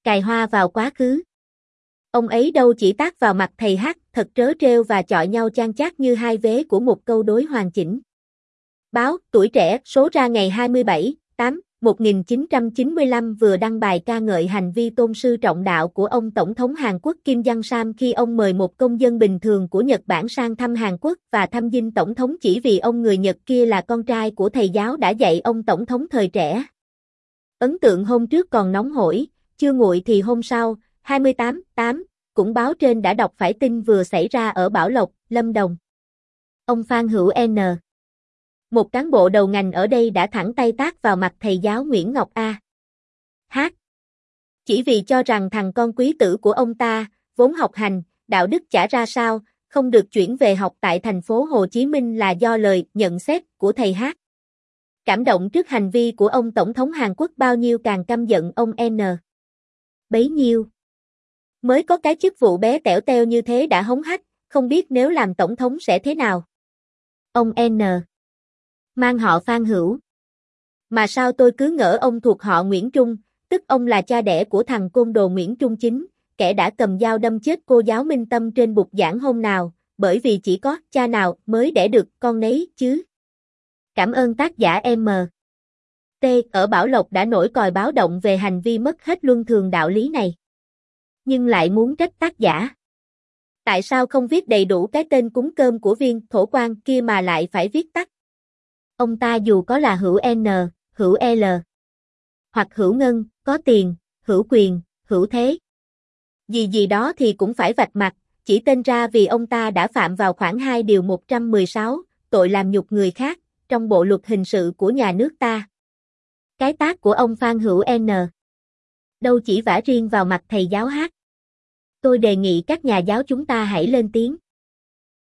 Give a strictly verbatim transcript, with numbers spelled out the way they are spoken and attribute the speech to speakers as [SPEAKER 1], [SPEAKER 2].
[SPEAKER 1] Cài hoa vào quá khứ. Ông ấy đâu chỉ tát vào mặt thầy H, thật trớ trêu và chọi nhau chan chát như hai vế của một câu đối hoàn chỉnh. Báo Tuổi Trẻ số ra ngày hai mươi bảy tháng tám một nghìn chín trăm chín mươi lăm vừa đăng bài ca ngợi hành vi tôn sư trọng đạo của ông Tổng thống Hàn Quốc Kim Jong-sam khi ông mời một công dân bình thường của Nhật Bản sang thăm Hàn Quốc và thăm dinh Tổng thống chỉ vì ông người Nhật kia là con trai của thầy giáo đã dạy ông Tổng thống thời trẻ. Ấn tượng hôm trước còn nóng hổi, chưa nguội thì hôm sau, hai mươi tám tháng tám, cũng báo trên đã đọc phải tin vừa xảy ra ở Bảo Lộc, Lâm Đồng. Ông Phan Hữu N. Một cán bộ đầu ngành ở đây đã thẳng tay tát vào mặt thầy giáo Nguyễn Ngọc A. H. Chỉ vì cho rằng thằng con quý tử của ông ta, vốn học hành, đạo đức chả ra sao, không được chuyển về học tại thành phố Hồ Chí Minh là do lời nhận xét của thầy H. Cảm động trước hành vi của ông Tổng thống Hàn Quốc bao nhiêu càng căm giận ông N. Bấy nhiêu. Mới có cái chức vụ bé tẻo teo như thế đã hống hách, không biết nếu làm tổng thống sẽ thế nào. Ông N. Mang họ Phan Hữu. Mà sao tôi cứ ngỡ ông thuộc họ Nguyễn Trung, tức ông là cha đẻ của thằng côn đồ Nguyễn Trung Chính, kẻ đã cầm dao đâm chết cô giáo Minh Tâm trên bục giảng hôm nào, bởi vì chỉ có cha nào mới đẻ được con nấy chứ. Cảm ơn tác giả M. T. ở Bảo Lộc đã nổi còi báo động về hành vi mất hết luân thường đạo lý này. Nhưng lại muốn trách tác giả. Tại sao không viết đầy đủ cái tên cúng cơm của viên thổ quan kia mà lại phải viết tắt? Ông ta dù có là Hữu N, Hữu L, hoặc Hữu Ngân, có tiền, hữu quyền, hữu thế. Gì gì đó thì cũng phải vạch mặt, chỉ tên ra vì ông ta đã phạm vào khoản hai điều một trăm mười sáu, tội làm nhục người khác, trong bộ luật hình sự của nhà nước ta. Cái tát của ông Phan Hữu N. đâu chỉ vả riêng vào mặt thầy giáo H. Tôi đề nghị các nhà giáo chúng ta hãy lên tiếng.